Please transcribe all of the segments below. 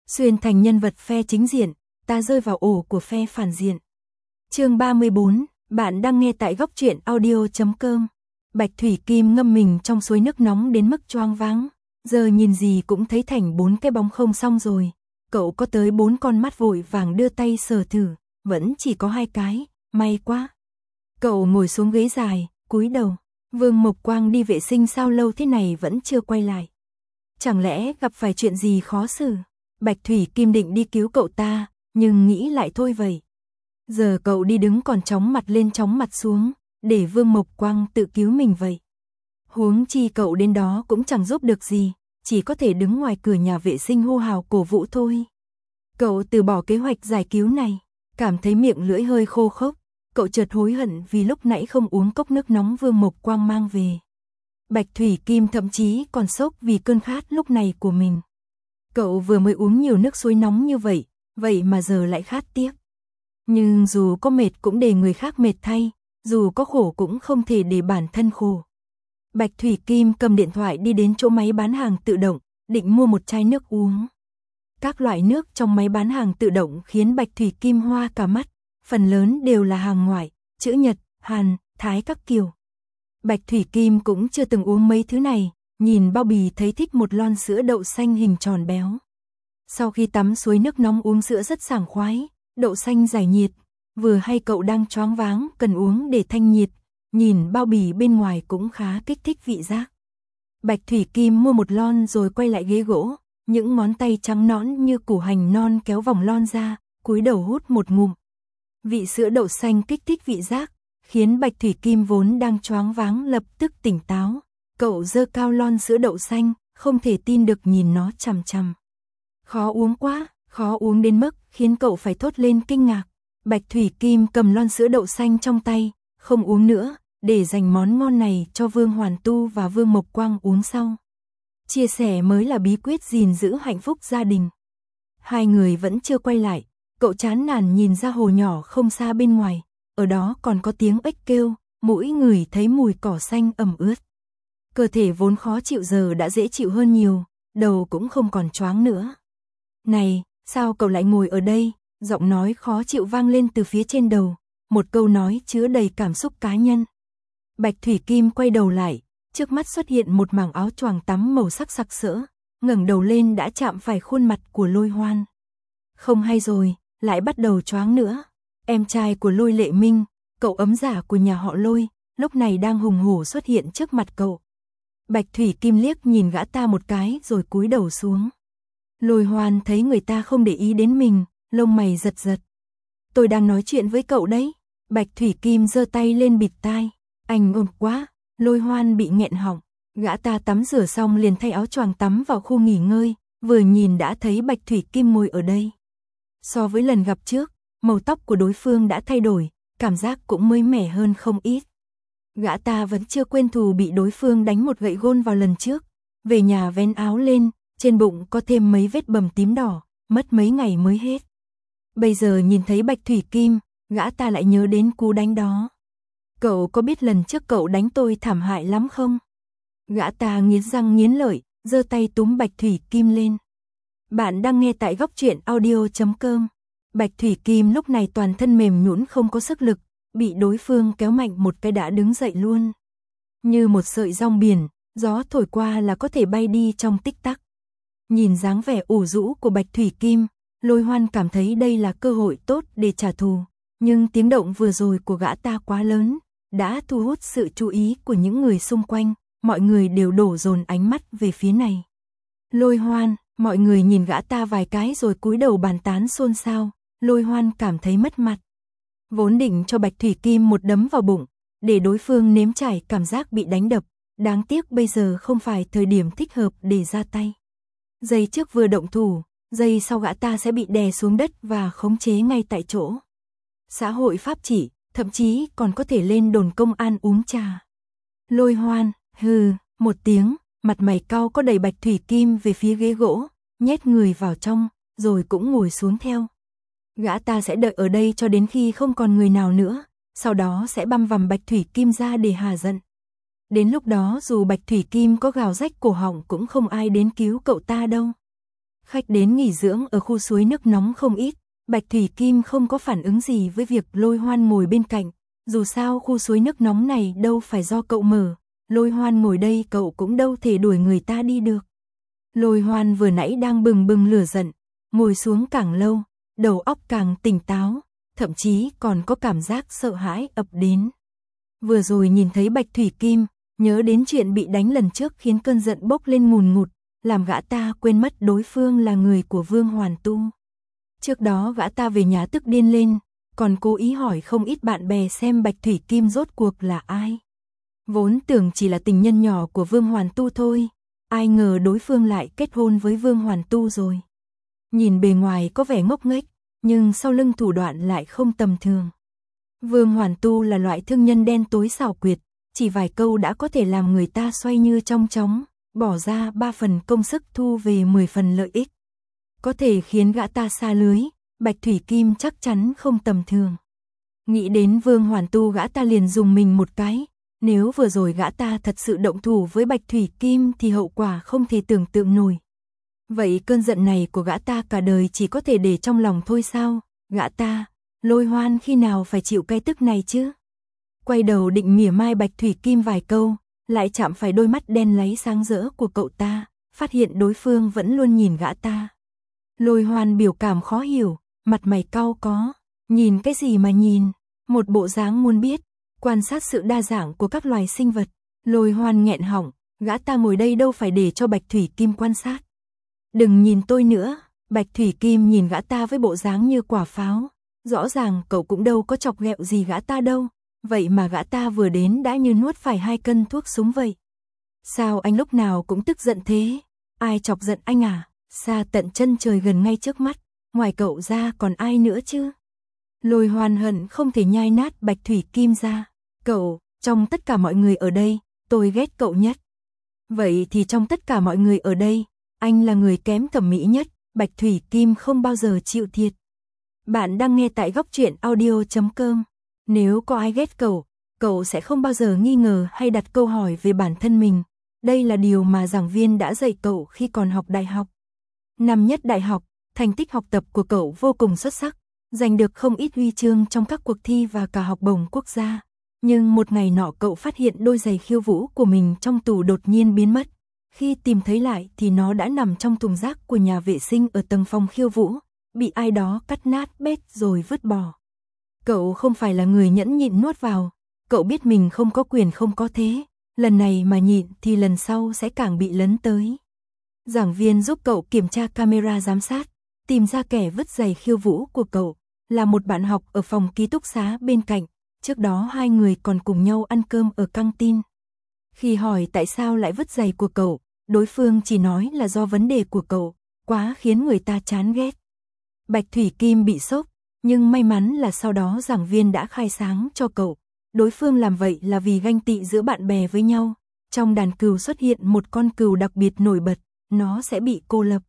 xuyên thành nhân vật phe chính diện, ta rơi vào ổ của phe phản diện. Chương 34, bạn đang nghe tại góc truyện audio.com. Bạch Thủy Kim ngâm mình trong suối nước nóng đến mức choáng váng, giờ nhìn gì cũng thấy thành 4 cái bóng không xong rồi. Cậu có tới 4 con mắt vội vàng đưa tay sờ thử, vẫn chỉ có 2 cái, may quá. Cậu ngồi xuống ghế dài, cúi đầu. Vương Mộc Quang đi vệ sinh sao lâu thế này vẫn chưa quay lại. Chẳng lẽ gặp phải chuyện gì khó xử? Bạch Thủy Kim định đi cứu cậu ta, nhưng nghĩ lại thôi vậy. Giờ cậu đi đứng còn chóng mặt lên chóng mặt xuống, để Vương Mộc Quang tự cứu mình vậy. Huống chi cậu đến đó cũng chẳng giúp được gì, chỉ có thể đứng ngoài cửa nhà vệ sinh hô hào cổ vũ thôi. Cậu từ bỏ kế hoạch giải cứu này, cảm thấy miệng lưỡi hơi khô khốc. Cậu chợt hối hận vì lúc nãy không uống cốc nước nóng Vương Mộc Quang mang về. Bạch Thủy Kim thậm chí còn sốc vì cơn khát lúc này của mình. Cậu vừa mới uống nhiều nước suối nóng như vậy, vậy mà giờ lại khát tiếp. Nhưng dù có mệt cũng để người khác mệt thay, dù có khổ cũng không thể để bản thân khổ. Bạch Thủy Kim cầm điện thoại đi đến chỗ máy bán hàng tự động, định mua một chai nước uống. Các loại nước trong máy bán hàng tự động khiến Bạch Thủy Kim hoa cả mắt, phần lớn đều là hàng ngoại, chữ Nhật, Hàn, Thái các kiểu. Bạch Thủy Kim cũng chưa từng uống mấy thứ này, nhìn bao bì thấy thích một lon sữa đậu xanh hình tròn béo. Sau khi tắm suối nước nóng uống sữa rất sảng khoái, đậu xanh giải nhiệt, vừa hay cậu đang choáng váng cần uống để thanh nhiệt, nhìn bao bì bên ngoài cũng khá kích thích vị giác. Bạch Thủy Kim mua một lon rồi quay lại ghế gỗ, những ngón tay trắng nõn như củ hành non kéo vòng lon ra, cúi đầu hút một ngụm. Vị sữa đậu xanh kích thích vị giác, khiến Bạch Thủy Kim vốn đang choáng váng lập tức tỉnh táo. Cậu giơ cao lon sữa đậu xanh, không thể tin được nhìn nó chằm chằm. Khó uống quá, khó uống đến mức khiến cậu phải thốt lên kinh ngạc. Bạch Thủy Kim cầm lon sữa đậu xanh trong tay, không uống nữa, để dành món ngon này cho Vương Hoàn Tu và Vương Mộc Quang uống sau. Chia sẻ mới là bí quyết gìn giữ hạnh phúc gia đình. Hai người vẫn chưa quay lại, cậu chán nản nhìn ra hồ nhỏ không xa bên ngoài, ở đó còn có tiếng ếch kêu, mũi ngửi thấy mùi cỏ xanh ẩm ướt. Cơ thể vốn khó chịu giờ đã dễ chịu hơn nhiều, đầu cũng không còn choáng nữa. Này, sao cậu lại ngồi ở đây? Giọng nói khó chịu vang lên từ phía trên đầu, một câu nói chứa đầy cảm xúc cá nhân. Bạch Thủy Kim quay đầu lại, trước mắt xuất hiện một mảng áo choàng tắm màu sắc sặc sỡ, ngẩng đầu lên đã chạm phải khuôn mặt của Lôi Hoan. Không hay rồi, lại bắt đầu choáng nữa. Em trai của Lôi Lệ Minh, cậu ấm giả của nhà họ Lôi, lúc này đang hùng hổ xuất hiện trước mặt cậu. Bạch Thủy Kim liếc nhìn gã ta một cái rồi cúi đầu xuống. Lôi Hoan thấy người ta không để ý đến mình, lông mày giật giật. Tôi đang nói chuyện với cậu đấy. Bạch Thủy Kim giơ tay lên bịt tai. Anh ồn quá. Lôi Hoan bị nghẹn họng. Gã ta tắm rửa xong liền thay áo choàng tắm vào khu nghỉ ngơi, vừa nhìn đã thấy Bạch Thủy Kim ngồi ở đây. So với lần gặp trước, màu tóc của đối phương đã thay đổi, cảm giác cũng mới mẻ hơn không ít. Gã ta vẫn chưa quên thù bị đối phương đánh một gậy gôn vào lần trước. Về nhà vén áo lên, trên bụng có thêm mấy vết bầm tím đỏ, mất mấy ngày mới hết. Bây giờ nhìn thấy Bạch Thủy Kim, gã ta lại nhớ đến cú đánh đó. Cậu có biết lần trước cậu đánh tôi thảm hại lắm không? Gã ta nghiến răng nghiến lợi, giơ tay túm Bạch Thủy Kim lên. Bạn đang nghe tại góc truyện audio.com. Bạch Thủy Kim lúc này toàn thân mềm nhũn không có sức lực, bị đối phương kéo mạnh một cái đã đứng dậy luôn. Như một sợi rong biển, gió thổi qua là có thể bay đi trong tích tắc. Nhìn dáng vẻ ủ rũ của Bạch Thủy Kim, Lôi Hoan cảm thấy đây là cơ hội tốt để trả thù, nhưng tiếng động vừa rồi của gã ta quá lớn, đã thu hút sự chú ý của những người xung quanh, mọi người đều đổ dồn ánh mắt về phía này. Lôi Hoan, mọi người nhìn gã ta vài cái rồi cúi đầu bàn tán xôn xao, Lôi Hoan cảm thấy mất mặt. Vốn định cho Bạch Thủy Kim một đấm vào bụng, để đối phương nếm trải cảm giác bị đánh đập, đáng tiếc bây giờ không phải thời điểm thích hợp để ra tay. Giây trước vừa động thủ, giây sau gã ta sẽ bị đè xuống đất và khống chế ngay tại chỗ. Xã hội pháp chỉ, thậm chí còn có thể lên đồn công an uống trà. Lôi Hoan, hừ, một tiếng, mặt mày cau có đẩy Bạch Thủy Kim về phía ghế gỗ, nhét người vào trong, rồi cũng ngồi xuống theo. Gã ta sẽ đợi ở đây cho đến khi không còn người nào nữa, sau đó sẽ băm vằm Bạch Thủy Kim ra để hà giận. Đến lúc đó dù Bạch Thủy Kim có gào rách cổ họng cũng không ai đến cứu cậu ta đâu. Khách đến nghỉ dưỡng ở khu suối nước nóng không ít, Bạch Thủy Kim không có phản ứng gì với việc Lôi Hoan ngồi bên cạnh, dù sao khu suối nước nóng này đâu phải do cậu mở, Lôi Hoan ngồi đây cậu cũng đâu thể đuổi người ta đi được. Lôi Hoan vừa nãy đang bừng bừng lửa giận, ngồi xuống càng lâu, đầu óc càng tỉnh táo, thậm chí còn có cảm giác sợ hãi ập đến. Vừa rồi nhìn thấy Bạch Thủy Kim, nhớ đến chuyện bị đánh lần trước khiến cơn giận bốc lên ngùn ngụt, làm gã ta quên mất đối phương là người của Vương Hoàn Tu. Trước đó gã ta về nhà tức điên lên, còn cố ý hỏi không ít bạn bè xem Bạch Thủy Kim rốt cuộc là ai. Vốn tưởng chỉ là tình nhân nhỏ của Vương Hoàn Tu thôi, ai ngờ đối phương lại kết hôn với Vương Hoàn Tu rồi. Nhìn bề ngoài có vẻ ngốc nghếch, nhưng sau lưng thủ đoạn lại không tầm thường. Vương Hoàn Tu là loại thương nhân đen tối xảo quyệt, chỉ vài câu đã có thể làm người ta xoay như trong chóng, bỏ ra 3 phần công sức thu về 10 phần lợi ích. Có thể khiến gã ta xa lưới, Bạch Thủy Kim chắc chắn không tầm thường. Nghĩ đến Vương Hoàn Tu gã ta liền dùng mình một cái, nếu vừa rồi gã ta thật sự động thủ với Bạch Thủy Kim thì hậu quả không thể tưởng tượng nổi. Vậy cơn giận này của gã ta cả đời chỉ có thể để trong lòng thôi sao? Gã ta, Lôi Hoan khi nào phải chịu cái tức này chứ? Quay đầu định mỉa mai Bạch Thủy Kim vài câu, lại chạm phải đôi mắt đen láy sáng rỡ của cậu ta, phát hiện đối phương vẫn luôn nhìn gã ta. Lôi Hoan biểu cảm khó hiểu, mặt mày cau có, nhìn cái gì mà nhìn, một bộ dáng muốn biết, quan sát sự đa dạng của các loài sinh vật. Lôi Hoan nghẹn họng, gã ta ngồi đây đâu phải để cho Bạch Thủy Kim quan sát. Đừng nhìn tôi nữa, Bạch Thủy Kim nhìn gã ta với bộ dáng như quả pháo, rõ ràng cậu cũng đâu có chọc ghẹo gì gã ta đâu, vậy mà gã ta vừa đến đã như nuốt phải 2 cân thuốc súng vậy. Sao anh lúc nào cũng tức giận thế? Ai chọc giận anh à? Xa tận chân trời gần ngay trước mắt, ngoài cậu ra còn ai nữa chứ? Lôi Hoan hận không thể nhai nát Bạch Thủy Kim ra. Cậu, trong tất cả mọi người ở đây, tôi ghét cậu nhất. Vậy thì trong tất cả mọi người ở đây, anh là người kém thẩm mỹ nhất, Bạch Thủy Kim không bao giờ chịu thiệt. Bạn đang nghe tại góc truyện audio.com. Nếu có ai ghét cậu, cậu sẽ không bao giờ nghi ngờ hay đặt câu hỏi về bản thân mình. Đây là điều mà giảng viên đã dạy cậu khi còn học đại học. Năm nhất đại học, thành tích học tập của cậu vô cùng xuất sắc, giành được không ít huy chương trong các cuộc thi và cả học bổng quốc gia. Nhưng một ngày nọ cậu phát hiện đôi giày khiêu vũ của mình trong tủ đột nhiên biến mất. Khi tìm thấy lại thì nó đã nằm trong thùng rác của nhà vệ sinh ở tầng phòng khiêu vũ, bị ai đó cắt nát bét rồi vứt bỏ. Cậu không phải là người nhẫn nhịn nuốt vào, cậu biết mình không có quyền không có thế, lần này mà nhịn thì lần sau sẽ càng bị lấn tới. Giảng viên giúp cậu kiểm tra camera giám sát, tìm ra kẻ vứt giày khiêu vũ của cậu, là một bạn học ở phòng ký túc xá bên cạnh, trước đó 2 người còn cùng nhau ăn cơm ở căng tin. Khi hỏi tại sao lại vứt giày của cậu, đối phương chỉ nói là do vấn đề của cậu, quá khiến người ta chán ghét. Bạch Thủy Kim bị sốc, nhưng may mắn là sau đó giảng viên đã khai sáng cho cậu. Đối phương làm vậy là vì ganh tị giữa bạn bè với nhau. Trong đàn cừu xuất hiện một con cừu đặc biệt nổi bật, nó sẽ bị cô lập.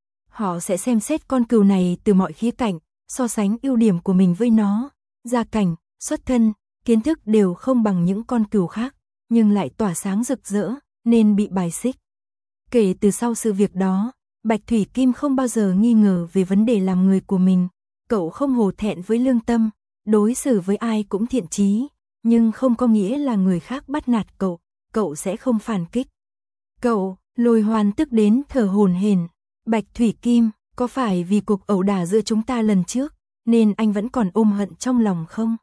Họ sẽ xem xét con cừu này từ mọi khía cạnh, so sánh ưu điểm của mình với nó. Gia cảnh, xuất thân, kiến thức đều không bằng những con cừu khác, nhưng lại tỏa sáng rực rỡ, nên bị bài xích. Kể từ sau sự việc đó, Bạch Thủy Kim không bao giờ nghi ngờ về vấn đề làm người của mình. Cậu không hổ thẹn với lương tâm, đối xử với ai cũng thiện chí, nhưng không có nghĩa là người khác bắt nạt cậu, cậu sẽ không phản kích. Cậu, Lôi Hoan tức đến thở hổn hển. Bạch Thủy Kim, có phải vì cuộc ẩu đả giữa chúng ta lần trước, nên anh vẫn còn ôm hận trong lòng không?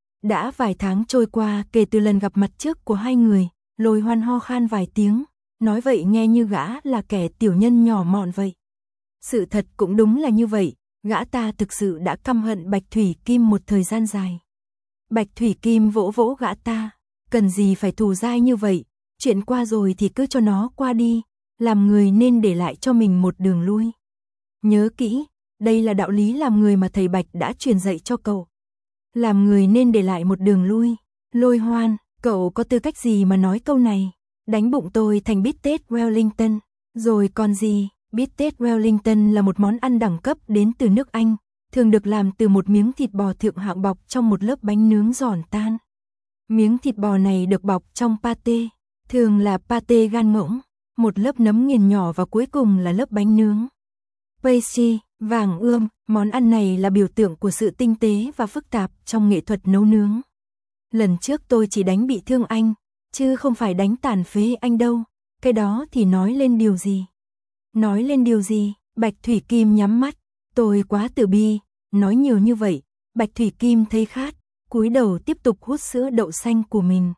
Đã vài tháng trôi qua kể từ lần gặp mặt trước của 2 người, Lôi Hoan ho khan vài tiếng, nói vậy nghe như gã là kẻ tiểu nhân nhỏ mọn vậy. Sự thật cũng đúng là như vậy, gã ta thực sự đã căm hận Bạch Thủy Kim một thời gian dài. Bạch Thủy Kim vỗ vỗ gã ta, cần gì phải thù dai như vậy, chuyện qua rồi thì cứ cho nó qua đi, làm người nên để lại cho mình một đường lui. Nhớ kỹ, đây là đạo lý làm người mà thầy Bạch đã truyền dạy cho cậu. Làm người nên để lại một đường lui. Lôi Hoan, cậu có tư cách gì mà nói câu này? Đánh bụng tôi thành bít tết Wellington, rồi còn gì? Bít tết Wellington là một món ăn đẳng cấp đến từ nước Anh, thường được làm từ một miếng thịt bò thượng hạng bọc trong một lớp bánh nướng giòn tan. Miếng thịt bò này được bọc trong pate, thường là pate gan ngỗng, một lớp nấm nghiền nhỏ và cuối cùng là lớp bánh nướng. Pastry, vàng ươm, món ăn này là biểu tượng của sự tinh tế và phức tạp trong nghệ thuật nấu nướng. Lần trước tôi chỉ đánh bị thương anh, chứ không phải đánh tàn phế anh đâu, cái đó thì nói lên điều gì? Nói lên điều gì? Bạch Thủy Kim nhắm mắt, tôi quá từ bi, nói nhiều như vậy, Bạch Thủy Kim thấy khát, cúi đầu tiếp tục hút sữa đậu xanh của mình.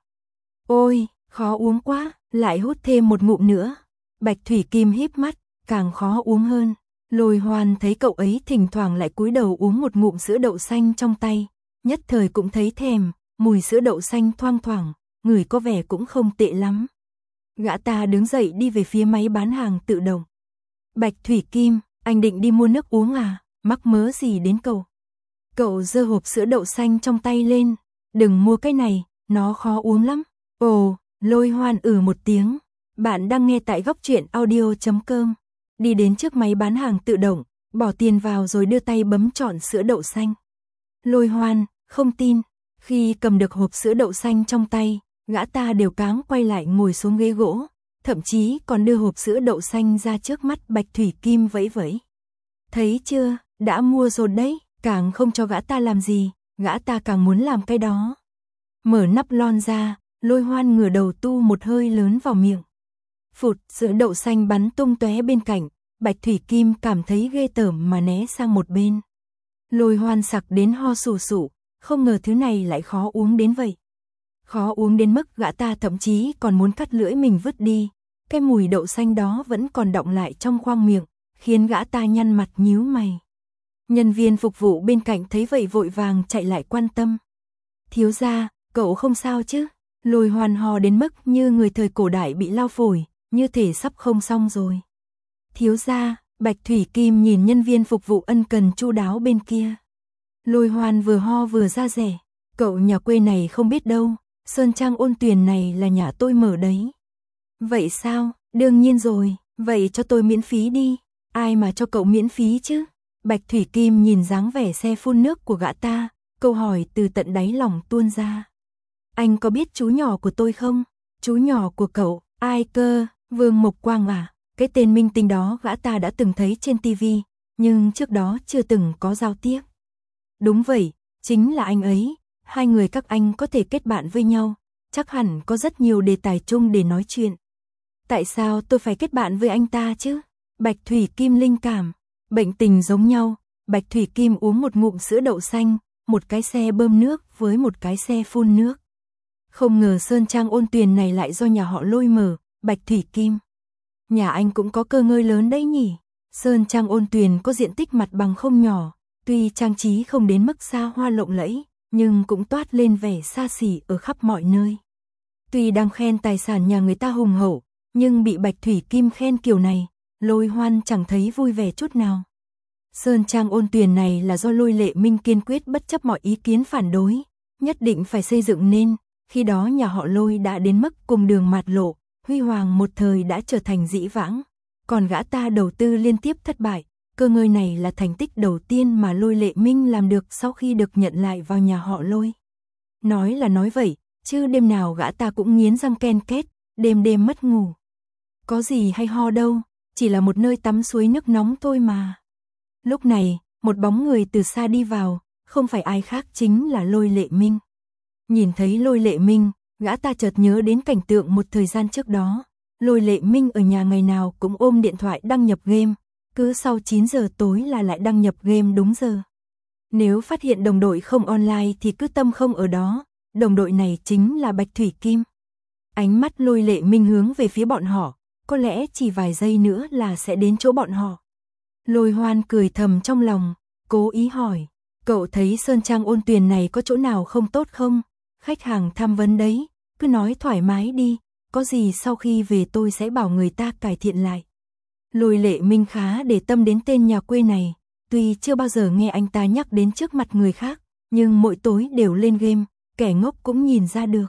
Ôi, khó uống quá, lại hút thêm một ngụm nữa. Bạch Thủy Kim híp mắt, càng khó uống hơn. Lôi Hoan thấy cậu ấy thỉnh thoảng lại cúi đầu uống một ngụm sữa đậu xanh trong tay, nhất thời cũng thấy thèm, mùi sữa đậu xanh thoang thoảng, ngửi có vẻ cũng không tệ lắm. Gã ta đứng dậy đi về phía máy bán hàng tự động. Bạch Thủy Kim, anh định đi mua nước uống à, mắc mớ gì đến cậu? Cậu giơ hộp sữa đậu xanh trong tay lên, đừng mua cái này, nó khó uống lắm. Ồ, Lôi Hoan một tiếng. Bạn đang nghe tại góc truyện audio.com. Đi đến trước máy bán hàng tự động, bỏ tiền vào rồi đưa tay bấm chọn sữa đậu xanh. Lôi Hoan, không tin, khi cầm được hộp sữa đậu xanh trong tay, gã ta đều cáng quay lại ngồi xuống ghế gỗ, thậm chí còn đưa hộp sữa đậu xanh ra trước mắt Bạch Thủy Kim vẫy vẫy. Thấy chưa, đã mua rồi đấy, càng không cho gã ta làm gì, gã ta càng muốn làm cái đó. Mở nắp lon ra, Lôi Hoan ngửa đầu tu một hơi lớn vào miệng. Phụt, sữa đậu xanh bắn tung tóe bên cạnh, Bạch Thủy Kim cảm thấy ghê tởm mà né sang một bên. Lôi Hoan sặc đến ho sù sụ, không ngờ thứ này lại khó uống đến vậy. Khó uống đến mức gã ta thậm chí còn muốn cắt lưỡi mình vứt đi, cái mùi đậu xanh đó vẫn còn đọng lại trong khoang miệng, khiến gã ta nhăn mặt nhíu mày. Nhân viên phục vụ bên cạnh thấy vậy vội vàng chạy lại quan tâm. Thiếu gia, cậu không sao chứ? Lôi Hoan ho đến mức như người thời cổ đại bị lao phổi, như thể sắp không xong rồi. Thiếu gia, Bạch Thủy Kim nhìn nhân viên phục vụ ân cần chu đáo bên kia. Lôi Hoan vừa ho vừa ra rẻ, cậu nhà quê này không biết đâu, Sơn Trang Ôn Tuyền này là nhà tôi mở đấy. Vậy sao, đương nhiên rồi, vậy cho tôi miễn phí đi, ai mà cho cậu miễn phí chứ? Bạch Thủy Kim nhìn dáng vẻ xe phun nước của gã ta, câu hỏi từ tận đáy lòng tuôn ra. Anh có biết chú nhỏ của tôi không? Chú nhỏ của cậu, ai cơ, Vương Mộc Quang à? Cái tên minh tinh đó gã ta đã từng thấy trên tivi, nhưng trước đó chưa từng có giao tiếp. Đúng vậy, chính là anh ấy, hai người các anh có thể kết bạn với nhau, chắc hẳn có rất nhiều đề tài chung để nói chuyện. Tại sao tôi phải kết bạn với anh ta chứ? Bạch Thủy Kim linh cảm, bệnh tình giống nhau, Bạch Thủy Kim uống một ngụm sữa đậu xanh, một cái xe bơm nước với một cái xe phun nước. Không ngờ Sơn Trang Ôn Tuyền này lại do nhà họ Lôi mở, Bạch Thủy Kim. Nhà anh cũng có cơ ngơi lớn đấy nhỉ? Sơn Trang Ôn Tuyền có diện tích mặt bằng không nhỏ, tuy trang trí không đến mức xa hoa lộng lẫy, nhưng cũng toát lên vẻ xa xỉ ở khắp mọi nơi. Tuy đang khen tài sản nhà người ta hùng hậu, nhưng bị Bạch Thủy Kim khen kiểu này, Lôi Hoan chẳng thấy vui vẻ chút nào. Sơn Trang Ôn Tuyền này là do Lôi Lệ Minh kiên quyết bất chấp mọi ý kiến phản đối, nhất định phải xây dựng nên, khi đó nhà họ Lôi đã đến mức cùng đường mạt lộ, huy hoàng một thời đã trở thành dĩ vãng, còn gã ta đầu tư liên tiếp thất bại, cơ ngơi này là thành tích đầu tiên mà Lôi Lệ Minh làm được sau khi được nhận lại vào nhà họ Lôi. Nói là nói vậy, chứ đêm nào gã ta cũng nghiến răng ken két, đêm đêm mất ngủ. Có gì hay ho đâu, chỉ là một nơi tắm suối nước nóng thôi mà. Lúc này, một bóng người từ xa đi vào, không phải ai khác chính là Lôi Lệ Minh. Nhìn thấy Lôi Lệ Minh, gã ta chợt nhớ đến cảnh tượng một thời gian trước đó. Lôi Lệ Minh ở nhà ngày nào cũng ôm điện thoại đăng nhập game, cứ sau 9 giờ tối là lại đăng nhập game đúng giờ. Nếu phát hiện đồng đội không online thì cứ tâm không ở đó, đồng đội này chính là Bạch Thủy Kim. Ánh mắt Lôi Lệ Minh hướng về phía bọn họ, có lẽ chỉ vài giây nữa là sẽ đến chỗ bọn họ. Lôi Hoan cười thầm trong lòng, cố ý hỏi, cậu thấy Sơn Trang Ôn Tuyền này có chỗ nào không tốt không? Khách hàng tham vấn đấy, cứ nói thoải mái đi, có gì sau khi về tôi sẽ bảo người ta cải thiện lại. Lôi Lệ Minh khá để tâm đến tên nhà quê này, tuy chưa bao giờ nghe anh ta nhắc đến trước mặt người khác, nhưng mỗi tối đều lên game, kẻ ngốc cũng nhìn ra được.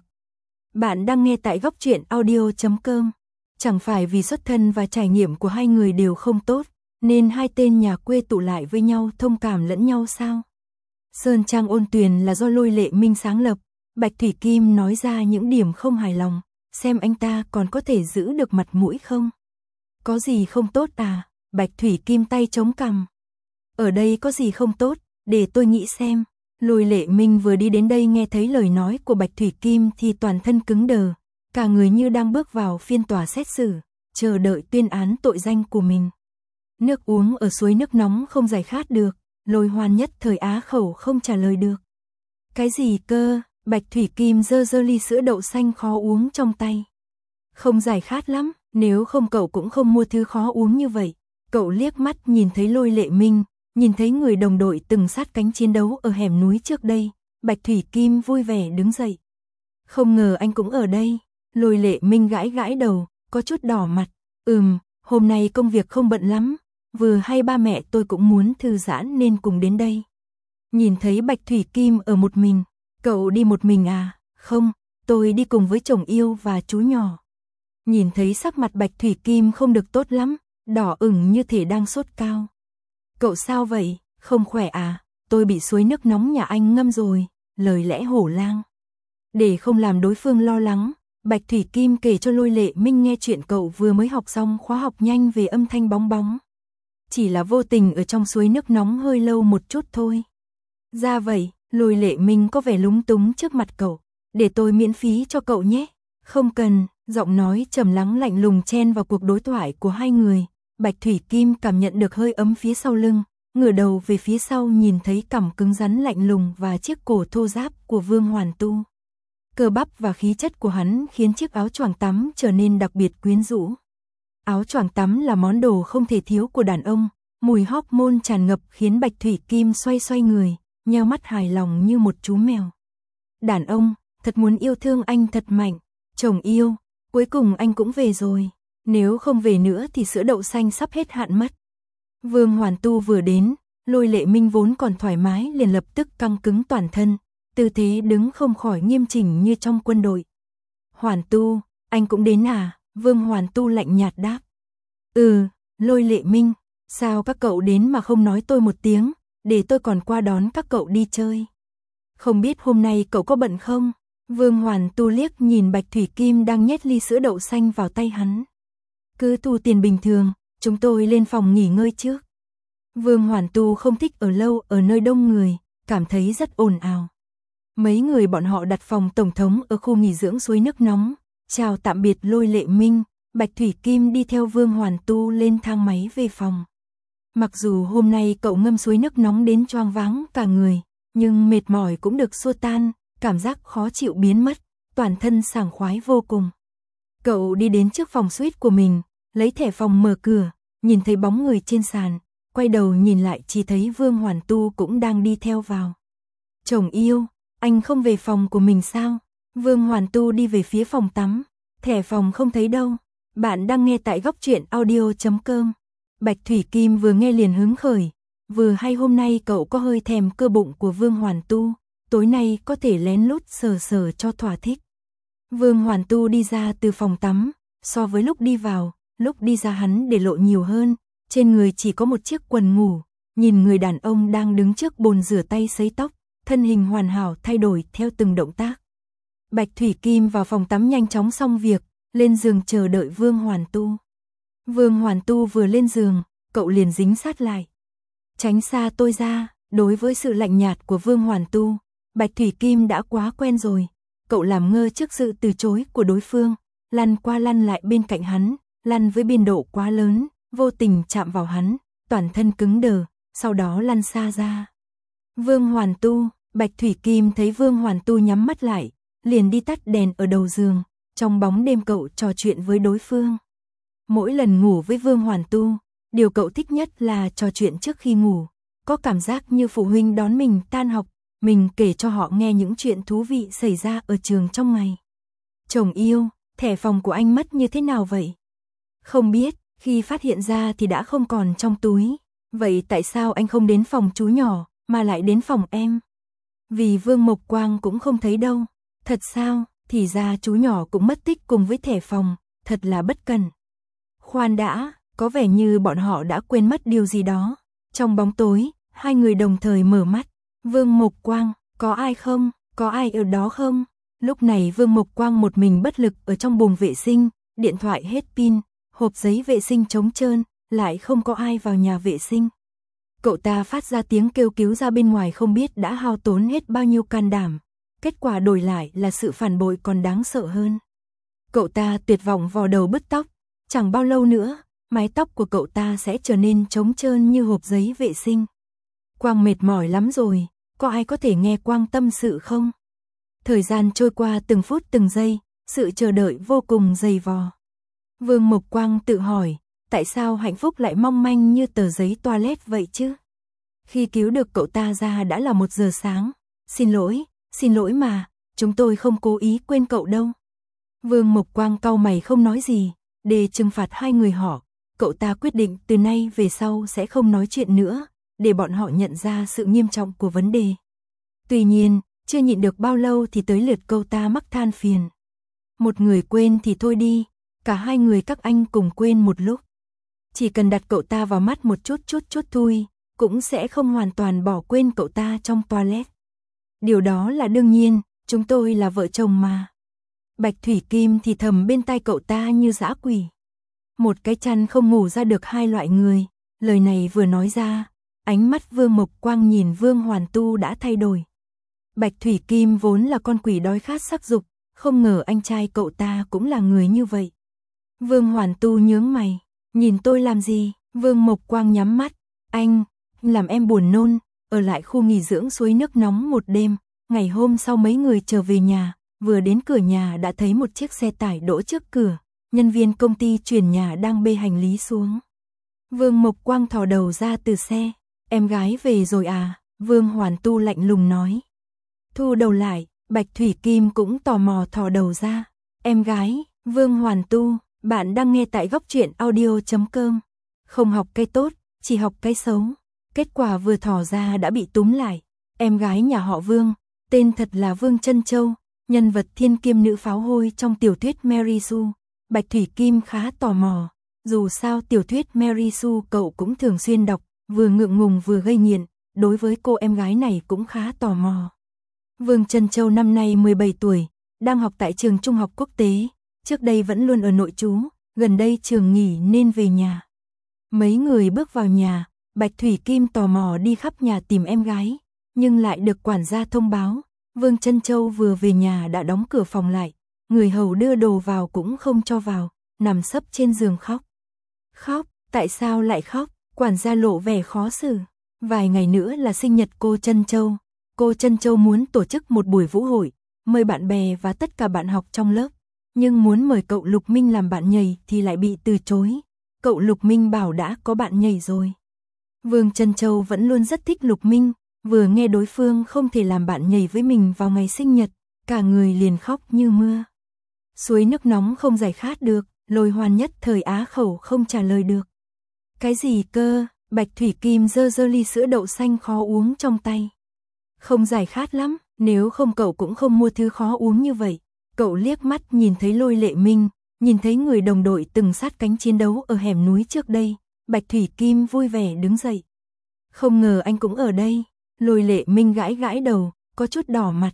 Bạn đang nghe tại góc truyện audio.com. Chẳng phải vì xuất thân và trải nghiệm của hai người đều không tốt, nên hai tên nhà quê tụ lại với nhau thông cảm lẫn nhau sao? Sơn Trang Ôn Tuyền là do Lôi Lệ Minh sáng lập, Bạch Thủy Kim nói ra những điểm không hài lòng, xem anh ta còn có thể giữ được mặt mũi không? Có gì không tốt à? Bạch Thủy Kim tay chống cằm. Ở đây có gì không tốt, để tôi nghĩ xem. Lôi Lệ Minh vừa đi đến đây nghe thấy lời nói của Bạch Thủy Kim thì toàn thân cứng đờ, cả người như đang bước vào phiên tòa xét xử, chờ đợi tuyên án tội danh của mình. Nước uống ở suối nước nóng không giải khát được, Lôi Hoan nhất thời á khẩu không trả lời được. Cái gì cơ? Bạch Thủy Kim giơ giơ ly sữa đậu xanh khó uống trong tay. Không giải khát lắm, nếu không cậu cũng không mua thứ khó uống như vậy. Cậu liếc mắt nhìn thấy Lôi Lệ Minh, nhìn thấy người đồng đội từng sát cánh chiến đấu ở hẻm núi trước đây. Bạch Thủy Kim vui vẻ đứng dậy. Không ngờ anh cũng ở đây. Lôi Lệ Minh gãi gãi đầu, có chút đỏ mặt. Hôm nay công việc không bận lắm, vừa hay ba mẹ tôi cũng muốn thư giãn nên cùng đến đây. Nhìn thấy Bạch Thủy Kim ở một mình, cậu đi một mình à? Không, tôi đi cùng với chồng yêu và chú nhỏ. Nhìn thấy sắc mặt Bạch Thủy Kim không được tốt lắm, đỏ ửng như thể đang sốt cao. Cậu sao vậy, không khỏe à? Tôi bị suối nước nóng nhà anh ngâm rồi, lời lẽ hổ lang. Để không làm đối phương lo lắng, Bạch Thủy Kim kể cho Lôi Lệ Minh nghe chuyện cậu vừa mới học xong khóa học nhanh về âm thanh bong bóng. Chỉ là vô tình ở trong suối nước nóng hơi lâu một chút thôi. Ra vậy, Lôi Lệ Minh có vẻ lúng túng trước mặt cậu. Để tôi miễn phí cho cậu nhé. Không cần, giọng nói trầm lắng lạnh lùng chen vào cuộc đối thoại của hai người. Bạch Thủy Kim cảm nhận được hơi ấm phía sau lưng, ngửa đầu về phía sau nhìn thấy cằm cứng rắn lạnh lùng và chiếc cổ thô ráp của Vương Hoàn Tu. Cơ bắp và khí chất của hắn khiến chiếc áo choàng tắm trở nên đặc biệt quyến rũ. Áo choàng tắm là món đồ không thể thiếu của đàn ông, mùi hormone tràn ngập khiến Bạch Thủy Kim xoay xoay người, nheo mắt hài lòng như một chú mèo. Đàn ông, thật muốn yêu thương anh thật mạnh. Chồng yêu, cuối cùng anh cũng về rồi. Nếu không về nữa thì sữa đậu xanh sắp hết hạn mất. Vương Hoàn Tu vừa đến, Lôi Lệ Minh vốn còn thoải mái liền lập tức căng cứng toàn thân, tư thế đứng không khỏi nghiêm chỉnh như trong quân đội. Hoàn Tu, anh cũng đến à? Vương Hoàn Tu lạnh nhạt đáp. Lôi Lệ Minh, sao các cậu đến mà không nói tôi một tiếng, để tôi còn qua đón các cậu đi chơi. Không biết hôm nay cậu có bận không? Vương Hoàn Tu liếc nhìn Bạch Thủy Kim đang nhét ly sữa đậu xanh vào tay hắn. Cứ thu tiền bình thường, chúng tôi lên phòng nghỉ ngơi trước. Vương Hoàn Tu không thích ở lâu ở nơi đông người, cảm thấy rất ồn ào. Mấy người bọn họ đặt phòng tổng thống ở khu nghỉ dưỡng suối nước nóng, chào tạm biệt Lôi Lệ Minh, Bạch Thủy Kim đi theo Vương Hoàn Tu lên thang máy về phòng. Mặc dù hôm nay cậu ngâm suối nước nóng đến choáng váng cả người, nhưng mệt mỏi cũng được xua tan, cảm giác khó chịu biến mất, toàn thân sảng khoái vô cùng. Cậu đi đến trước phòng suite của mình, lấy thẻ phòng mở cửa, nhìn thấy bóng người trên sàn, quay đầu nhìn lại chỉ thấy Vương Hoàn Tu cũng đang đi theo vào. Chồng yêu, anh không về phòng của mình sao? Vương Hoàn Tu đi về phía phòng tắm, thẻ phòng không thấy đâu. Bạn đang nghe tại góc truyện audio.com. Bạch Thủy Kim vừa nghe liền hứng khởi, vừa hay hôm nay cậu có hơi thèm cơ bụng của Vương Hoàn Tu, tối nay có thể lén lút sờ sờ cho thỏa thích. Vương Hoàn Tu đi ra từ phòng tắm, so với lúc đi vào, lúc đi ra hắn để lộ nhiều hơn, trên người chỉ có một chiếc quần ngủ, nhìn người đàn ông đang đứng trước bồn rửa tay sấy tóc, thân hình hoàn hảo thay đổi theo từng động tác. Bạch Thủy Kim vào phòng tắm nhanh chóng xong việc, lên giường chờ đợi Vương Hoàn Tu. Vương Hoàn Tu vừa lên giường, cậu liền dính sát lại. Tránh xa tôi ra, đối với sự lạnh nhạt của Vương Hoàn Tu, Bạch Thủy Kim đã quá quen rồi. Cậu làm ngơ trước sự từ chối của đối phương, lăn qua lăn lại bên cạnh hắn, lăn với biên độ quá lớn, vô tình chạm vào hắn, toàn thân cứng đờ, sau đó lăn xa ra. Vương Hoàn Tu, Bạch Thủy Kim thấy Vương Hoàn Tu nhắm mắt lại, liền đi tắt đèn ở đầu giường, trong bóng đêm cậu trò chuyện với đối phương. Mỗi lần ngủ với Vương Hoàn Tu, điều cậu thích nhất là trò chuyện trước khi ngủ, có cảm giác như phụ huynh đón mình tan học, mình kể cho họ nghe những chuyện thú vị xảy ra ở trường trong ngày. Chồng yêu, thẻ phòng của anh mất như thế nào vậy? Không biết, khi phát hiện ra thì đã không còn trong túi. Vậy tại sao anh không đến phòng chú nhỏ, mà lại đến phòng em? Vì Vương Mộc Quang cũng không thấy đâu. Thật sao, thì ra chú nhỏ cũng mất tích cùng với thẻ phòng, thật là bất cẩn. Khoan đã, có vẻ như bọn họ đã quên mất điều gì đó. Trong bóng tối, hai người đồng thời mở mắt. Vương Mộc Quang, có ai không? Có ai ở đó không? Lúc này Vương Mộc Quang một mình bất lực ở trong buồng vệ sinh, điện thoại hết pin, hộp giấy vệ sinh trống trơn, lại không có ai vào nhà vệ sinh. Cậu ta phát ra tiếng kêu cứu ra bên ngoài không biết đã hao tốn hết bao nhiêu can đảm. Kết quả đổi lại là sự phản bội còn đáng sợ hơn. Cậu ta tuyệt vọng vò đầu bứt tóc. Chẳng bao lâu nữa, mái tóc của cậu ta sẽ trở nên trống trơn như hộp giấy vệ sinh. Quang mệt mỏi lắm rồi, có ai có thể nghe Quang tâm sự không? Thời gian trôi qua từng phút từng giây, sự chờ đợi vô cùng dày vò. Vương Mộc Quang tự hỏi, tại sao hạnh phúc lại mong manh như tờ giấy toilet vậy chứ? Khi cứu được cậu ta ra đã là 1 giờ sáng. Xin lỗi mà, chúng tôi không cố ý quên cậu đâu. Vương Mộc Quang cau mày không nói gì, để trừng phạt hai người họ. Cậu ta quyết định từ nay về sau sẽ không nói chuyện nữa, để bọn họ nhận ra sự nghiêm trọng của vấn đề. Tuy nhiên, chưa nhịn được bao lâu thì tới lượt cậu ta mắc than phiền. Một người quên thì thôi đi, cả hai người các anh cùng quên một lúc. Chỉ cần đặt cậu ta vào mắt một chút thôi, cũng sẽ không hoàn toàn bỏ quên cậu ta trong toilet. Điều đó là đương nhiên, chúng tôi là vợ chồng mà. Bạch Thủy Kim thì thầm bên tai cậu ta như dã quỷ. Một cái chăn không ngủ ra được hai loại người. Lời này vừa nói ra, ánh mắt Vương Mộc Quang nhìn Vương Hoàn Tu đã thay đổi. Bạch Thủy Kim vốn là con quỷ đói khát sắc dục, không ngờ anh trai cậu ta cũng là người như vậy. Vương Hoàn Tu nhướng mày, nhìn tôi làm gì? Vương Mộc Quang nhắm mắt, anh, làm em buồn nôn, ở lại khu nghỉ dưỡng suối nước nóng một đêm. Ngày hôm sau mấy người trở về nhà, vừa đến cửa nhà đã thấy một chiếc xe tải đỗ trước cửa, nhân viên công ty chuyển nhà đang bê hành lý xuống. Vương Mộc Quang thò đầu ra từ xe, em gái về rồi à? Vương Hoàn Tu lạnh lùng nói. Thu đầu lại, Bạch Thủy Kim cũng tò mò thò đầu ra. Em gái, Vương Hoàn Tu, bạn đang nghe tại góc truyện audio.com. Không học cái tốt, chỉ học cái xấu. Kết quả vừa thò ra đã bị túm lại. Em gái nhà họ Vương, tên thật là Vương Trân Châu, nhân vật thiên kiêm nữ pháo hôi trong tiểu thuyết Mary Sue. Bạch Thủy Kim khá tò mò. Dù sao tiểu thuyết Mary Sue cậu cũng thường xuyên đọc, vừa ngượng ngùng vừa gây nghiện, đối với cô em gái này cũng khá tò mò. Vương Trân Châu năm nay 17 tuổi, đang học tại trường trung học quốc tế, trước đây vẫn luôn ở nội trú, gần đây trường nghỉ nên về nhà. Mấy người bước vào nhà, Bạch Thủy Kim tò mò đi khắp nhà tìm em gái, nhưng lại được quản gia thông báo, Vương Trân Châu vừa về nhà đã đóng cửa phòng lại, người hầu đưa đồ vào cũng không cho vào, nằm sấp trên giường khóc. Khóc, tại sao lại khóc? Quản gia lộ vẻ khó xử. Vài ngày nữa là sinh nhật cô Trân Châu. Cô Trân Châu muốn tổ chức một buổi vũ hội, mời bạn bè và tất cả bạn học trong lớp. Nhưng muốn mời cậu Lục Minh làm bạn nhảy thì lại bị từ chối. Cậu Lục Minh bảo đã có bạn nhảy rồi. Vương Trân Châu vẫn luôn rất thích Lục Minh, vừa nghe đối phương không thể làm bạn nhảy với mình vào ngày sinh nhật, cả người liền khóc như mưa. Suối nước nóng không giải khát được, Lôi Hoan nhất thời á khẩu không trả lời được. Cái gì cơ? Bạch Thủy Kim giơ ly sữa đậu xanh khó uống trong tay. Không giải khát lắm, nếu không cậu cũng không mua thứ khó uống như vậy. Cậu liếc mắt nhìn thấy Lôi Lệ Minh, nhìn thấy người đồng đội từng sát cánh chiến đấu ở hẻm núi trước đây. Bạch Thủy Kim vui vẻ đứng dậy. Không ngờ anh cũng ở đây. Lôi Lệ Minh gãi gãi đầu, có chút đỏ mặt.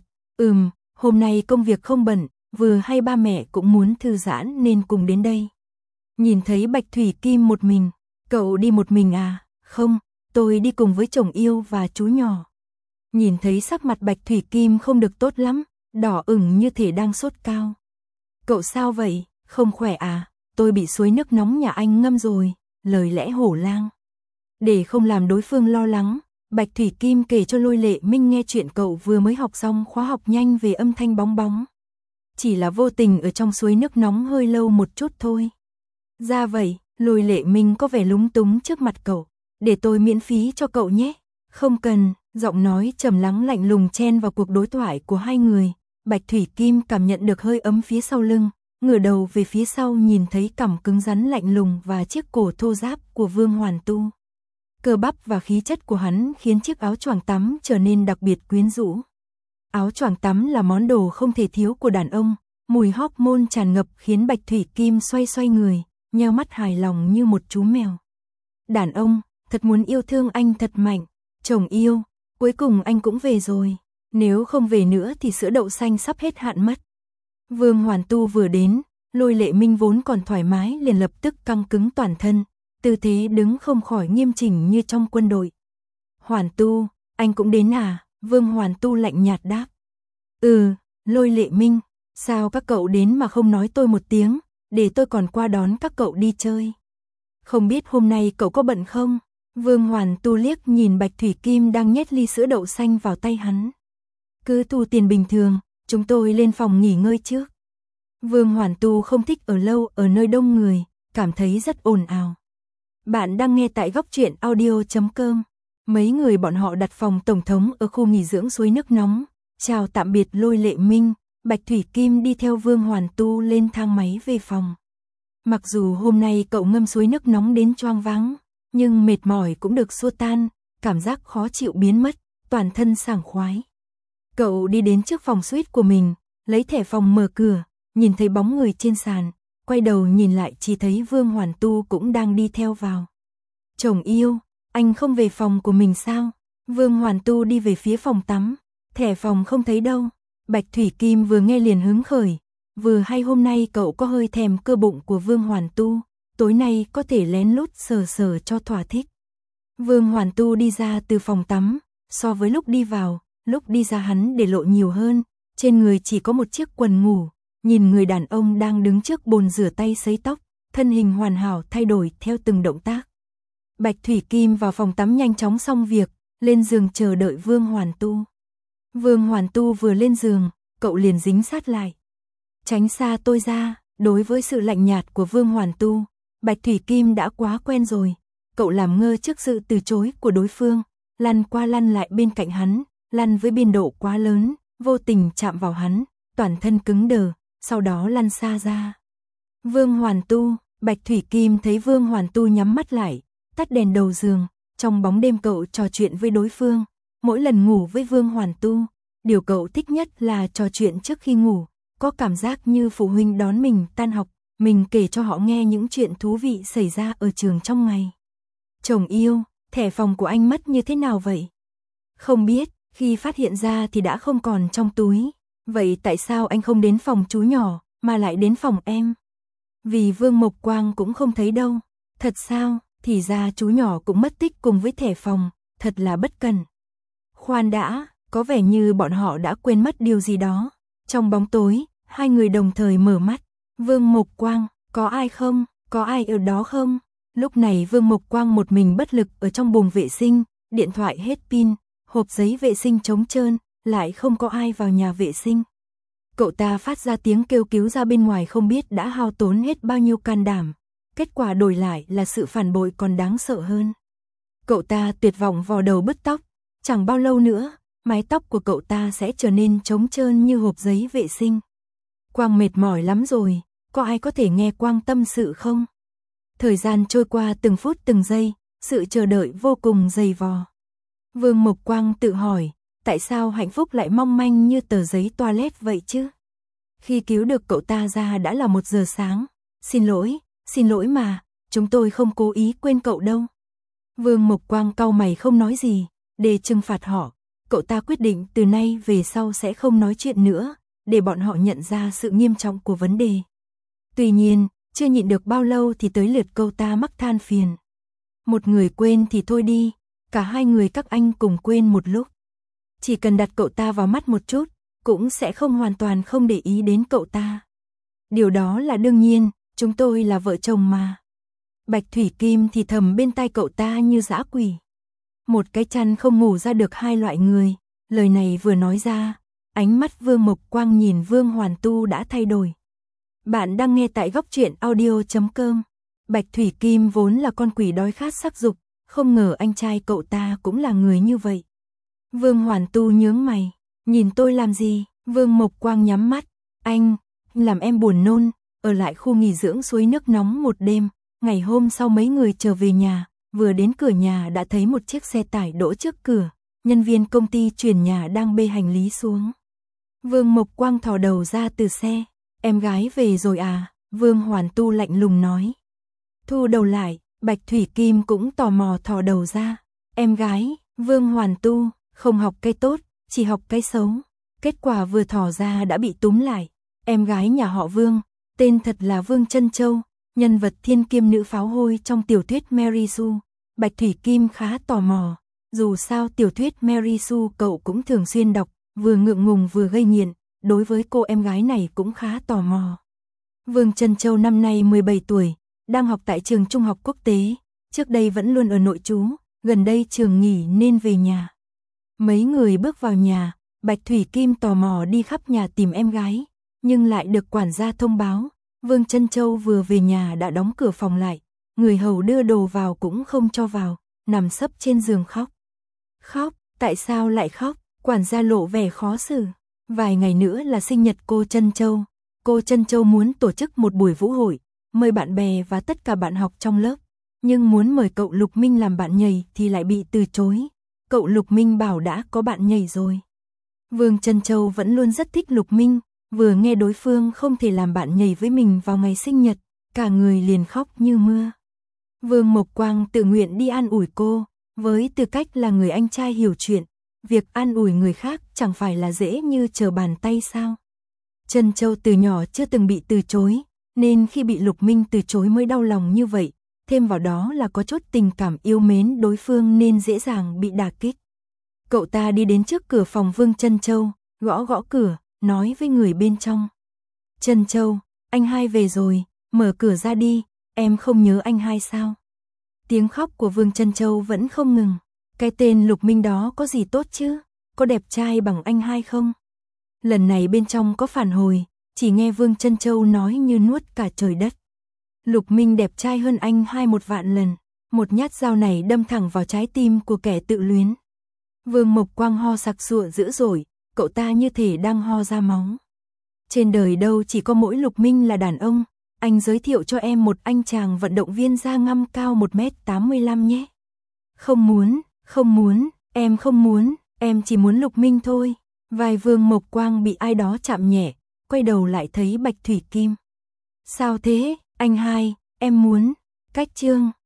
Hôm nay công việc không bận, vừa hay ba mẹ cũng muốn thư giãn nên cùng đến đây. Nhìn thấy Bạch Thủy Kim một mình, cậu đi một mình à? Không, tôi đi cùng với chồng yêu và chú nhỏ. Nhìn thấy sắc mặt Bạch Thủy Kim không được tốt lắm, đỏ ửng như thể đang sốt cao. Cậu sao vậy, không khỏe à? Tôi bị suối nước nóng nhà anh ngâm rồi, lời lẽ hổ lang. Để không làm đối phương lo lắng, Bạch Thủy Kim kể cho Lôi Lệ Minh nghe chuyện cậu vừa mới học xong khóa học nhanh về âm thanh bong bóng. Chỉ là vô tình ở trong suối nước nóng hơi lâu một chút thôi. Ra vậy, Lôi Lệ Minh có vẻ lúng túng trước mặt cậu. Để tôi miễn phí cho cậu nhé. Không cần, giọng nói trầm lắng lạnh lùng chen vào cuộc đối thoại của hai người. Bạch Thủy Kim cảm nhận được hơi ấm phía sau lưng, ngửa đầu về phía sau nhìn thấy cằm cứng rắn lạnh lùng và chiếc cổ thô ráp của Vương Hoàn Tu. Cơ bắp và khí chất của hắn khiến chiếc áo choàng tắm trở nên đặc biệt quyến rũ. Áo choàng tắm là món đồ không thể thiếu của đàn ông, mùi hormone tràn ngập khiến Bạch Thủy Kim xoay người, nheo mắt hài lòng như một chú mèo. Đàn ông, thật muốn yêu thương anh thật mạnh. Chồng yêu, cuối cùng anh cũng về rồi. Nếu không về nữa thì sữa đậu xanh sắp hết hạn mất. Vương Hoàn Tu vừa đến, Lôi Lệ Minh vốn còn thoải mái liền lập tức căng cứng toàn thân. tư thế đứng không khỏi nghiêm chỉnh như trong quân đội. Hoàn Tu, anh cũng đến à? Vương Hoàn Tu lạnh nhạt đáp. Lôi Lệ Minh, sao các cậu đến mà không nói tôi một tiếng, để tôi còn qua đón các cậu đi chơi. Không biết hôm nay cậu có bận không? Vương Hoàn Tu liếc nhìn Bạch Thủy Kim đang nhét ly sữa đậu xanh vào tay hắn. Cứ thu tiền bình thường, chúng tôi lên phòng nghỉ ngơi trước. Vương Hoàn Tu không thích ở lâu ở nơi đông người, cảm thấy rất ồn ào. Bạn đang nghe tại góc truyện audio.com. Mấy người bọn họ đặt phòng tổng thống ở khu nghỉ dưỡng suối nước nóng. Chào tạm biệt Lôi Lệ Minh, Bạch Thủy Kim đi theo Vương Hoàn Tu lên thang máy về phòng. Mặc dù hôm nay cậu ngâm suối nước nóng đến choáng váng, nhưng mệt mỏi cũng được xua tan, cảm giác khó chịu biến mất, toàn thân sảng khoái. Cậu đi đến trước phòng suite của mình, lấy thẻ phòng mở cửa, nhìn thấy bóng người trên sàn, quay đầu nhìn lại chỉ thấy Vương Hoàn Tu cũng đang đi theo vào. Chồng yêu, anh không về phòng của mình sao? Vương Hoàn Tu đi về phía phòng tắm, thẻ phòng không thấy đâu. Bạch Thủy Kim vừa nghe liền hứng khởi, vừa hay hôm nay cậu có hơi thèm cơ bụng của Vương Hoàn Tu, tối nay có thể lén lút sờ sờ cho thỏa thích. Vương Hoàn Tu đi ra từ phòng tắm, so với lúc đi vào, lúc đi ra hắn để lộ nhiều hơn, trên người chỉ có một chiếc quần ngủ, nhìn người đàn ông đang đứng trước bồn rửa tay sấy tóc, thân hình hoàn hảo thay đổi theo từng động tác. Bạch Thủy Kim vào phòng tắm nhanh chóng xong việc, lên giường chờ đợi Vương Hoàn Tu. Vương Hoàn Tu vừa lên giường, cậu liền dính sát lại. Tránh xa tôi ra, đối với sự lạnh nhạt của Vương Hoàn Tu, Bạch Thủy Kim đã quá quen rồi. Cậu làm ngơ trước sự từ chối của đối phương, lăn qua lăn lại bên cạnh hắn, lăn với biên độ quá lớn, vô tình chạm vào hắn, toàn thân cứng đờ, sau đó lăn xa ra. Vương Hoàn Tu, Bạch Thủy Kim thấy Vương Hoàn Tu nhắm mắt lại, tắt đèn đầu giường, trong bóng đêm cậu trò chuyện với đối phương. Mỗi lần ngủ với Vương Hoàn Tu, điều cậu thích nhất là trò chuyện trước khi ngủ, có cảm giác như phụ huynh đón mình tan học, mình kể cho họ nghe những chuyện thú vị xảy ra ở trường trong ngày. Chồng yêu, thẻ phòng của anh mất như thế nào vậy? Không biết, khi phát hiện ra thì đã không còn trong túi. Vậy tại sao anh không đến phòng chú nhỏ, mà lại đến phòng em? Vì Vương Mộc Quang cũng không thấy đâu. Thật sao, thì ra chú nhỏ cũng mất tích cùng với thẻ phòng, thật là bất cẩn. Khoan đã, có vẻ như bọn họ đã quên mất điều gì đó. Trong bóng tối, hai người đồng thời mở mắt. Vương Mộc Quang, có ai không? Có ai ở đó không? Lúc này Vương Mộc Quang một mình bất lực ở trong buồng vệ sinh, điện thoại hết pin, hộp giấy vệ sinh trống trơn, lại không có ai vào nhà vệ sinh. Cậu ta phát ra tiếng kêu cứu ra bên ngoài không biết đã hao tốn hết bao nhiêu can đảm. Kết quả đổi lại là sự phản bội còn đáng sợ hơn. Cậu ta tuyệt vọng vò đầu bứt tóc, chẳng bao lâu nữa, mái tóc của cậu ta sẽ trở nên trống trơn như hộp giấy vệ sinh. Quang mệt mỏi lắm rồi, có ai có thể nghe Quang tâm sự không? Thời gian trôi qua từng phút từng giây, sự chờ đợi vô cùng dày vò. Vương Mộc Quang tự hỏi, tại sao hạnh phúc lại mong manh như tờ giấy toilet vậy chứ? Khi cứu được cậu ta ra đã là 1 giờ sáng. Xin lỗi mà, chúng tôi không cố ý quên cậu đâu. Vương Mộc Quang cau mày không nói gì, để trừng phạt họ. Cậu ta quyết định từ nay về sau sẽ không nói chuyện nữa, để bọn họ nhận ra sự nghiêm trọng của vấn đề. Tuy nhiên, chưa nhịn được bao lâu thì tới lượt cậu ta mắc than phiền. Một người quên thì thôi đi, cả hai người các anh cùng quên một lúc. Chỉ cần đặt cậu ta vào mắt một chút, cũng sẽ không hoàn toàn không để ý đến cậu ta. Điều đó là đương nhiên, chúng tôi là vợ chồng mà. Bạch Thủy Kim thì thầm bên tai cậu ta như dã quỷ. Một cái chăn không ngủ ra được hai loại người. Lời này vừa nói ra, ánh mắt Vương Mộc Quang nhìn Vương Hoàn Tu đã thay đổi. Bạn đang nghe tại góc truyện audio.com. Bạch Thủy Kim vốn là con quỷ đói khát sắc dục, không ngờ anh trai cậu ta cũng là người như vậy. Vương Hoàn Tu nhướng mày, nhìn tôi làm gì? Vương Mộc Quang nhắm mắt, anh, làm em buồn nôn, ở lại khu nghỉ dưỡng suối nước nóng một đêm. Ngày hôm sau mấy người trở về nhà, vừa đến cửa nhà đã thấy một chiếc xe tải đỗ trước cửa, nhân viên công ty chuyển nhà đang bê hành lý xuống. Vương Mộc Quang thò đầu ra từ xe, em gái về rồi à? Vương Hoàn Tu lạnh lùng nói. Thu đầu lại, Bạch Thủy Kim cũng tò mò thò đầu ra. Em gái, Vương Hoàn Tu, không học cái tốt, chỉ học cái xấu. Kết quả vừa thò ra đã bị túm lại. Em gái nhà họ Vương, tên thật là Vương Trân Châu, nhân vật thiên kiêm nữ pháo hôi trong tiểu thuyết Mary Sue. Bạch Thủy Kim khá tò mò, dù sao tiểu thuyết Mary Sue cậu cũng thường xuyên đọc, vừa ngượng ngùng vừa gây nghiện, đối với cô em gái này cũng khá tò mò. Vương Trân Châu năm nay 17 tuổi, đang học tại trường trung học quốc tế, trước đây vẫn luôn ở nội trú, gần đây trường nghỉ nên về nhà. Mấy người bước vào nhà, Bạch Thủy Kim tò mò đi khắp nhà tìm em gái, nhưng lại được quản gia thông báo, Vương Trân Châu vừa về nhà đã đóng cửa phòng lại, người hầu đưa đồ vào cũng không cho vào, nằm sấp trên giường khóc. Khóc, tại sao lại khóc? Quản gia lộ vẻ khó xử. Vài ngày nữa là sinh nhật cô Trân Châu. Cô Trân Châu muốn tổ chức một buổi vũ hội, mời bạn bè và tất cả bạn học trong lớp. Nhưng muốn mời cậu Lục Minh làm bạn nhảy thì lại bị từ chối. Cậu Lục Minh bảo đã có bạn nhảy rồi. Vương Trân Châu vẫn luôn rất thích Lục Minh, vừa nghe đối phương không thể làm bạn nhảy với mình vào ngày sinh nhật, cả người liền khóc như mưa. Vương Mộc Quang tự nguyện đi an ủi cô, với tư cách là người anh trai hiểu chuyện, việc an ủi người khác chẳng phải là dễ như trở bàn tay sao. Trân Châu từ nhỏ chưa từng bị từ chối, nên khi bị Lục Minh từ chối mới đau lòng như vậy, thêm vào đó là có chút tình cảm yêu mến đối phương nên dễ dàng bị đả kích. Cậu ta đi đến trước cửa phòng Vương Trân Châu, gõ gõ cửa, nói với người bên trong. Trân Châu, anh hai về rồi, mở cửa ra đi, em không nhớ anh hai sao? Tiếng khóc của Vương Trân Châu vẫn không ngừng. Cái tên Lục Minh đó có gì tốt chứ? Có đẹp trai bằng anh hai không? Lần này bên trong có phản hồi, chỉ nghe Vương Trân Châu nói như nuốt cả trời đất. Lục Minh đẹp trai hơn anh hai 1.000.000 lần. Một nhát dao này đâm thẳng vào trái tim của kẻ tự luyến. Vương Mộc Quang ho sặc sụa dữ dội, cậu ta như thể đang ho ra máu. Trên đời đâu chỉ có mỗi Lục Minh là đàn ông, anh giới thiệu cho em một anh chàng vận động viên da ngăm cao 1m85 nhé. Không muốn, em không muốn, em chỉ muốn Lục Minh thôi. Vai Vương Mộc Quang bị ai đó chạm nhẹ, quay đầu lại thấy Bạch Thủy Kim. Sao thế, anh hai, em muốn. Cách chương